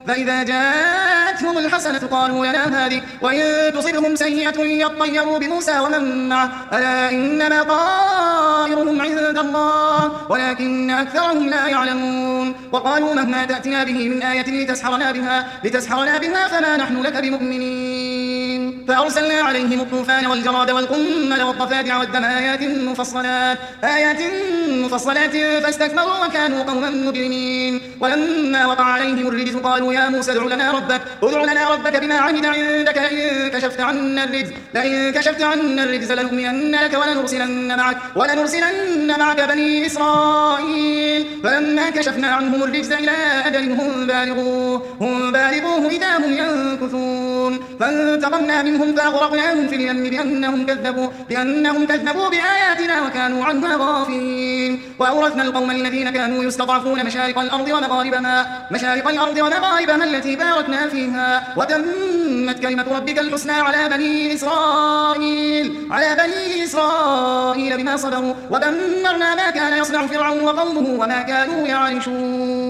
فإذا جاءتهم الحسنة قالوا لنا هذه، وإن تصبهم سيئة يطيروا بموسى ومن معه، ألا إنما طائرهم عند الله ولكن أكثرهم لا يعلمون. وقالوا مهما تأتنا به من آية لتسحرنا بها فما نحن لك بمؤمنين. فأرسلنا عليهم الطوفان والجراد والقمل والضفادع والدم آيات مفصلات فاستكبروا وكانوا قوما مجرمين. ولما وقع عليهم الرجز قالوا يا موسى ادع لنا ربك بما عهد عندك لئن كشفت عنا الرجز لنؤمنن لك ولنرسلن معك بني إسرائيل. فلما كشفنا عنهم الرجز إلى أجل هم بالغوه إذا هم ينكثون. فانتقمنا منهم فأغرقناهم في اليم بأنهم كذبوا بآياتنا وكانوا عنها غافلين. وأورثنا القوم الذين كانوا يستضعفون مشارق الأرض ومغاربها التي باركنا فيها، وتمت كلمة ربك الحسنى على بني إسرائيل بما صبروا، ودمرنا ما كان يصنع فرعون وقومه وما كانوا يعرشون.